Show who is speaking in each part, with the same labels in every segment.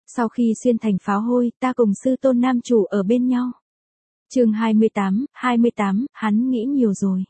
Speaker 1: Sau khi xuyên thành pháo hôi, ta cùng sư tôn nam chủ ở bên nhau. Chương 28, hắn nghĩ nhiều rồi.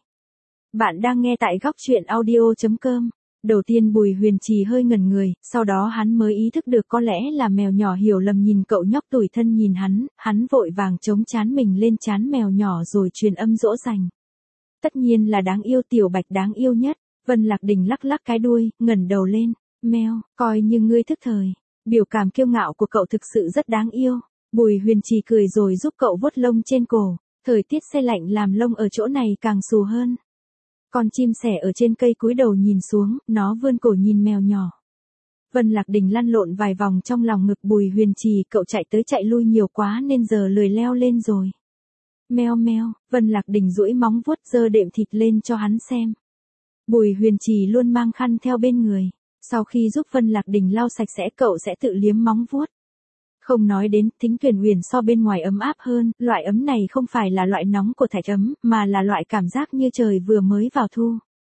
Speaker 1: Bạn đang nghe tại góc truyện audio.com. Đầu tiên Bùi Huyền Trì hơi ngẩn người, sau đó hắn mới ý thức được có lẽ là mèo nhỏ hiểu lầm nhìn cậu nhóc tủi thân nhìn hắn vội vàng chống trán mình lên trán mèo nhỏ rồi truyền âm dỗ dành. Tất nhiên là đáng yêu, tiểu bạch đáng yêu nhất. Vân Lạc Đình lắc lắc cái đuôi, ngẩng đầu lên, meo, coi như ngươi thức thời. Biểu cảm kiêu ngạo của cậu thực sự rất đáng yêu. Bùi Huyền Trì cười rồi giúp cậu vuốt lông trên cổ, thời tiết se lạnh làm lông ở chỗ này càng xù hơn. Con chim sẻ ở trên cây cúi đầu nhìn xuống, nó vươn cổ nhìn mèo nhỏ. Vân Lạc Đình lăn lộn vài vòng trong lòng ngực Bùi Huyền Trì, cậu chạy tới chạy lui nhiều quá nên giờ lười leo lên rồi. Meo meo, Vân Lạc Đình duỗi móng vuốt giơ đệm thịt lên cho hắn xem. Bùi Huyền Trì luôn mang khăn theo bên người. Sau khi giúp Vân Lạc Đình lau sạch sẽ cậu sẽ tự liếm móng vuốt. Không nói đến, Thính Tuyển Uyển so bên ngoài ấm áp hơn, loại ấm này không phải là loại nóng của thạch ấm, mà là loại cảm giác như trời vừa mới vào thu.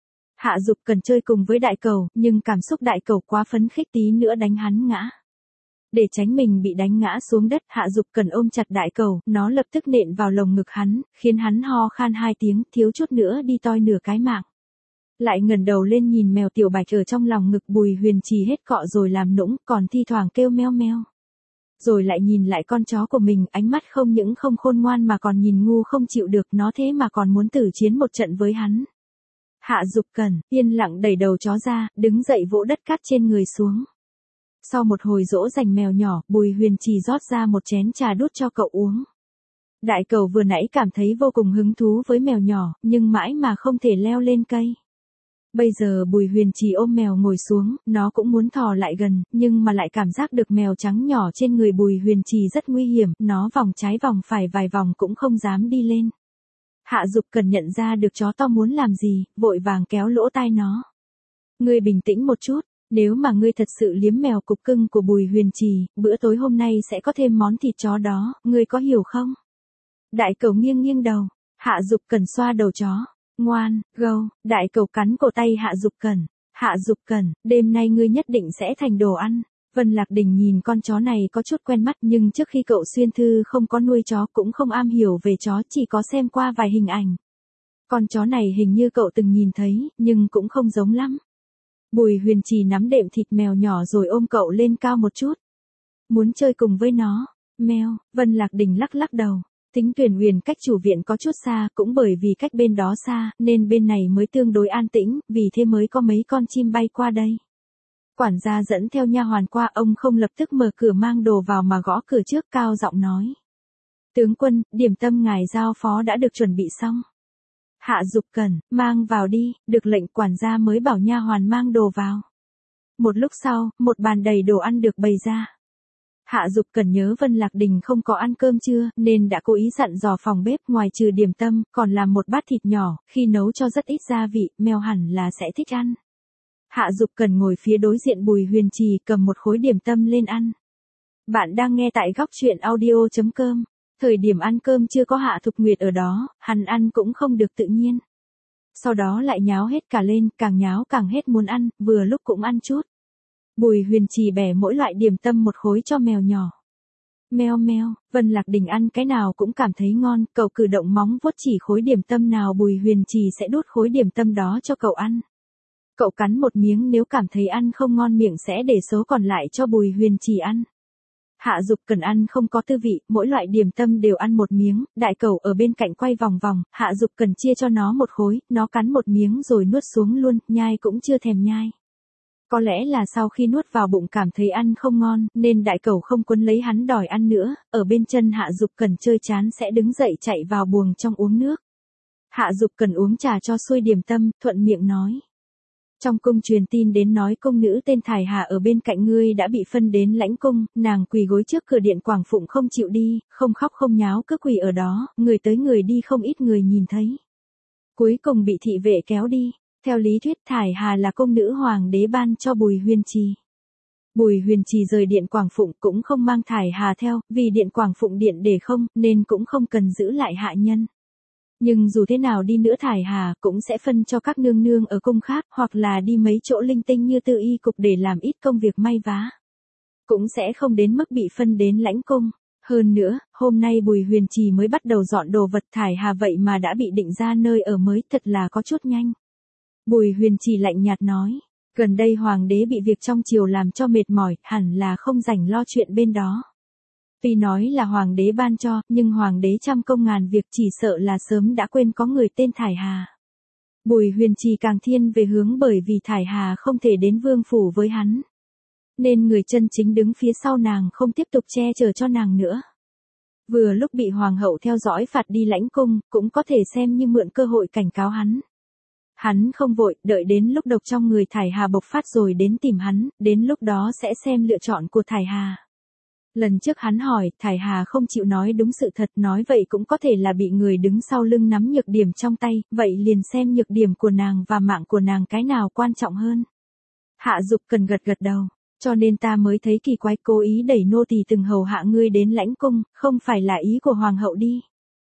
Speaker 1: Hạ Dục Cần chơi cùng với đại cầu, nhưng cảm xúc đại cầu quá phấn khích tí nữa đánh hắn ngã. Để tránh mình bị đánh ngã xuống đất, Hạ Dục Cần ôm chặt đại cầu, nó lập tức nện vào lồng ngực hắn, khiến hắn ho khan 2 tiếng, thiếu chút nữa đi toi nửa cái mạng. Lại ngẩng đầu lên nhìn mèo tiểu bạch ở trong lòng ngực Bùi Huyền Trì hết cọ rồi làm nũng, còn thi thoảng kêu meo meo. Rồi lại nhìn lại con chó của mình, ánh mắt không những không khôn ngoan mà còn nhìn ngu không chịu được, nó thế mà còn muốn tử chiến một trận với hắn. Hạ Dục Cần yên lặng đẩy đầu chó ra, đứng dậy vỗ đất cát trên người xuống. Sau một hồi dỗ dành mèo nhỏ, Bùi Huyền Trì rót ra một chén trà đút cho cậu uống. Đại cầu vừa nãy cảm thấy vô cùng hứng thú với mèo nhỏ, nhưng mãi mà không thể leo lên cây. Bây giờ Bùi Huyền Trì ôm mèo ngồi xuống, nó cũng muốn thò lại gần, nhưng mà lại cảm giác được mèo trắng nhỏ trên người Bùi Huyền Trì rất nguy hiểm, nó vòng trái vòng phải vài vòng cũng không dám đi lên. Hạ Dục Cần nhận ra được chó to muốn làm gì, vội vàng kéo lỗ tai nó. Ngươi bình tĩnh một chút, nếu mà ngươi thật sự liếm mèo cục cưng của Bùi Huyền Trì, bữa tối hôm nay sẽ có thêm món thịt chó đó, ngươi có hiểu không? Đại cầu nghiêng nghiêng đầu, Hạ Dục Cần xoa đầu chó. Ngoan, gâu, đại cầu cắn cổ tay Hạ Dục Cần. Hạ Dục Cần, đêm nay ngươi nhất định sẽ thành đồ ăn. Vân Lạc Đình nhìn con chó này có chút quen mắt, nhưng trước khi cậu xuyên thư không có nuôi chó cũng không am hiểu về chó, chỉ có xem qua vài hình ảnh. Con chó này hình như cậu từng nhìn thấy, nhưng cũng không giống lắm. Bùi Huyền Trì nắm đệm thịt mèo nhỏ rồi ôm cậu lên cao một chút. Muốn chơi cùng với nó. Meo, Vân Lạc Đình lắc lắc đầu. Thính Tuyển Uyển cách chủ viện có chút xa, cũng bởi vì cách bên đó xa, nên bên này mới tương đối an tĩnh, vì thế mới có mấy con chim bay qua đây. Quản gia dẫn theo nha hoàn qua, ông không lập tức mở cửa mang đồ vào mà gõ cửa trước, cao giọng nói. Tướng quân, điểm tâm ngài giao phó đã được chuẩn bị xong. Hạ Dục Cần, mang vào đi, được lệnh quản gia mới bảo nha hoàn mang đồ vào. Một lúc sau, một bàn đầy đồ ăn được bày ra. Hạ Dục Cần nhớ Vân Lạc Đình không có ăn cơm trưa, nên đã cố ý dặn dò phòng bếp ngoài trừ điểm tâm, còn làm một bát thịt nhỏ, khi nấu cho rất ít gia vị, mèo hẳn là sẽ thích ăn. Hạ Dục Cần ngồi phía đối diện Bùi Huyền Trì cầm một khối điểm tâm lên ăn. Bạn đang nghe tại góc truyện audio.com. Thời điểm ăn cơm chưa có Hạ Thục Nguyệt ở đó, hắn ăn cũng không được tự nhiên. Sau đó lại nháo hết cả lên, càng nháo càng hết muốn ăn, vừa lúc cũng ăn chút. Bùi Huyền Trì bẻ mỗi loại điểm tâm một khối cho mèo nhỏ. Meo meo, Vân Lạc Đình ăn cái nào cũng cảm thấy ngon, cậu cử động móng vuốt chỉ khối điểm tâm nào Bùi Huyền Trì sẽ đút khối điểm tâm đó cho cậu ăn. Cậu cắn một miếng, nếu cảm thấy ăn không ngon miệng sẽ để số còn lại cho Bùi Huyền Trì ăn. Hạ Dục Cần ăn không có tư vị, mỗi loại điểm tâm đều ăn một miếng, đại cầu ở bên cạnh quay vòng vòng, Hạ Dục Cần chia cho nó một khối, nó cắn một miếng rồi nuốt xuống luôn, nhai cũng chưa thèm nhai. Có lẽ là sau khi nuốt vào bụng cảm thấy ăn không ngon, nên đại cầu không quấn lấy hắn đòi ăn nữa, ở bên chân Hạ Dục Cần chơi chán sẽ đứng dậy chạy vào buồng trong uống nước. Hạ Dục Cần uống trà cho xuôi điểm tâm, thuận miệng nói. Trong cung truyền tin đến nói cung nữ tên Thải Hà ở bên cạnh ngươi đã bị phân đến lãnh cung, nàng quỳ gối trước cửa điện Quảng Phụng không chịu đi, không khóc không nháo cứ quỳ ở đó, người tới người đi không ít người nhìn thấy. Cuối cùng bị thị vệ kéo đi. Theo lý thuyết Thải Hà là công nữ hoàng đế ban cho Bùi Huyền Trì. Bùi Huyền Trì rời điện Quảng Phụng cũng không mang Thải Hà theo, vì điện Quảng Phụng điện để không, nên cũng không cần giữ lại hạ nhân. Nhưng dù thế nào đi nữa Thải Hà cũng sẽ phân cho các nương nương ở cung khác, hoặc là đi mấy chỗ linh tinh như Tư Y cục để làm ít công việc may vá. cũng sẽ không đến mức bị phân đến lãnh cung. Hơn nữa, hôm nay Bùi Huyền Trì mới bắt đầu dọn đồ vật thải hà vậy mà đã bị định ra nơi ở mới, thật là có chút nhanh. Bùi Huyền Trì lạnh nhạt nói, gần đây hoàng đế bị việc trong triều làm cho mệt mỏi, hẳn là không rảnh lo chuyện bên đó. Tuy nói là hoàng đế ban cho, nhưng hoàng đế trăm công ngàn việc chỉ sợ là sớm đã quên có người tên Thải Hà. Bùi Huyền Trì càng thiên về hướng bởi vì Thải Hà không thể đến vương phủ với hắn. Nên người chân chính đứng phía sau nàng không tiếp tục che chở cho nàng nữa. Vừa lúc bị hoàng hậu theo dõi phạt đi lãnh cung, cũng có thể xem như mượn cơ hội cảnh cáo hắn. Hắn không vội, đợi đến lúc độc trong người Thải Hà bộc phát rồi đến tìm hắn, đến lúc đó sẽ xem lựa chọn của Thải Hà. Lần trước hắn hỏi, Thải Hà không chịu nói đúng sự thật, nói vậy cũng có thể là bị người đứng sau lưng nắm nhược điểm trong tay, vậy liền xem nhược điểm của nàng và mạng của nàng cái nào quan trọng hơn. Hạ Dục Cần gật gật đầu, cho nên ta mới thấy kỳ quái, cố ý đẩy nô tỳ từng hầu hạ ngươi đến lãnh cung, không phải là ý của hoàng hậu đi.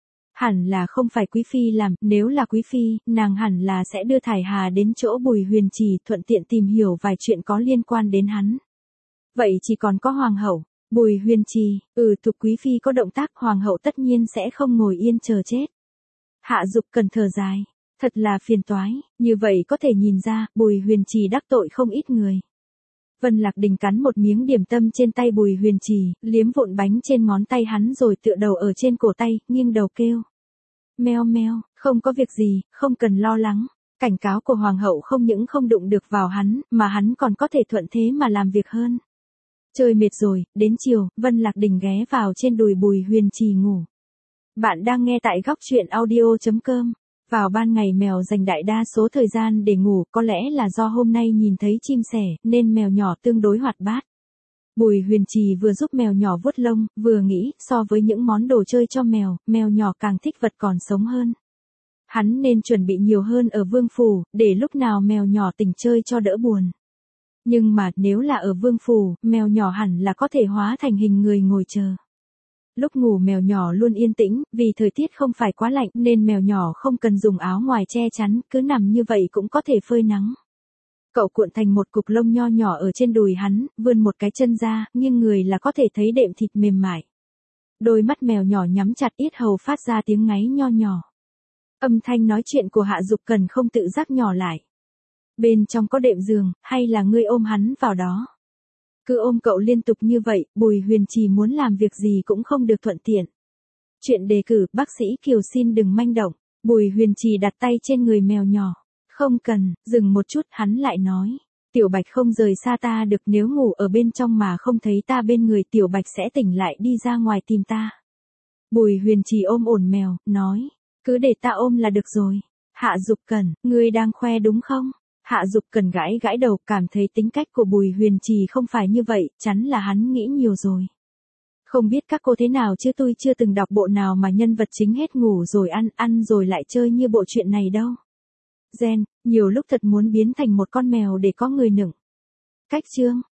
Speaker 1: Hẳn là không phải quý phi làm, nếu là quý phi, nàng hẳn là sẽ đưa Thải Hà đến chỗ Bùi Huyền Trì thuận tiện tìm hiểu vài chuyện có liên quan đến hắn. Vậy chỉ còn có hoàng hậu. Bùi Huyền Trì, Thục quý phi có động tác, hoàng hậu tất nhiên sẽ không ngồi yên chờ chết. Hạ Dục Cần thở dài, thật là phiền toái, như vậy có thể nhìn ra, Bùi Huyền Trì đắc tội không ít người. Vân Lạc Đình cắn một miếng điểm tâm trên tay Bùi Huyền Trì, liếm vụn bánh trên ngón tay hắn rồi tựa đầu ở trên cổ tay, nghiêng đầu kêu. Meo meo, không có việc gì, không cần lo lắng. Cảnh cáo của hoàng hậu không những không đụng được vào hắn, mà hắn còn có thể thuận thế mà làm việc hơn. Chơi mệt rồi, đến chiều, Vân Lạc Đình ghé vào trên đùi Bùi Huyền Trì ngủ. Bạn đang nghe tại góc truyện audio.com. Vào ban ngày mèo dành đại đa số thời gian để ngủ, có lẽ là do hôm nay nhìn thấy chim sẻ, nên mèo nhỏ tương đối hoạt bát. Bùi Huyền Trì vừa giúp mèo nhỏ vuốt lông, vừa nghĩ, so với những món đồ chơi cho mèo, mèo nhỏ càng thích vật còn sống hơn. Hắn nên chuẩn bị nhiều hơn ở vương phủ, để lúc nào mèo nhỏ tỉnh chơi cho đỡ buồn. Nhưng mà nếu là ở vương phủ, mèo nhỏ hẳn là có thể hóa thành hình người ngồi chờ. Lúc ngủ mèo nhỏ luôn yên tĩnh, vì thời tiết không phải quá lạnh nên mèo nhỏ không cần dùng áo ngoài che chắn, cứ nằm như vậy cũng có thể phơi nắng. Cậu cuộn thành một cục lông nho nhỏ ở trên đùi hắn, vươn một cái chân ra, nghiêng người là có thể thấy đệm thịt mềm mại. Đôi mắt mèo nhỏ nhắm chặt, yết hầu phát ra tiếng ngáy nho nhỏ. Âm thanh nói chuyện của Hạ Dục Cần không tự giác nhỏ lại. Bên trong có đệm giường, hay là ngươi ôm hắn vào đó? Cứ ôm cậu liên tục như vậy, Bùi Huyền Trì muốn làm việc gì cũng không được thuận tiện. Chuyện đề cử, bác sĩ Kiều xin đừng manh động. Bùi Huyền Trì đặt tay trên người mèo nhỏ. Không cần, dừng một chút, hắn lại nói. Tiểu Bạch không rời xa ta được, nếu ngủ ở bên trong mà không thấy ta bên người Tiểu Bạch sẽ tỉnh lại đi ra ngoài tìm ta. Bùi Huyền Trì ôm ổn mèo, nói. Cứ để ta ôm là được rồi. Hạ Dục Cần, ngươi đang khoe đúng không? Hạ Dục Cần gãi gãi đầu, cảm thấy tính cách của Bùi Huyền Trì không phải như vậy, chắn là hắn nghĩ nhiều rồi. Không biết các cô thế nào chứ tôi chưa từng đọc bộ nào mà nhân vật chính hết ngủ rồi ăn rồi lại chơi như bộ chuyện này đâu. Gen, nhiều lúc thật muốn biến thành một con mèo để có người nựng. Cách chương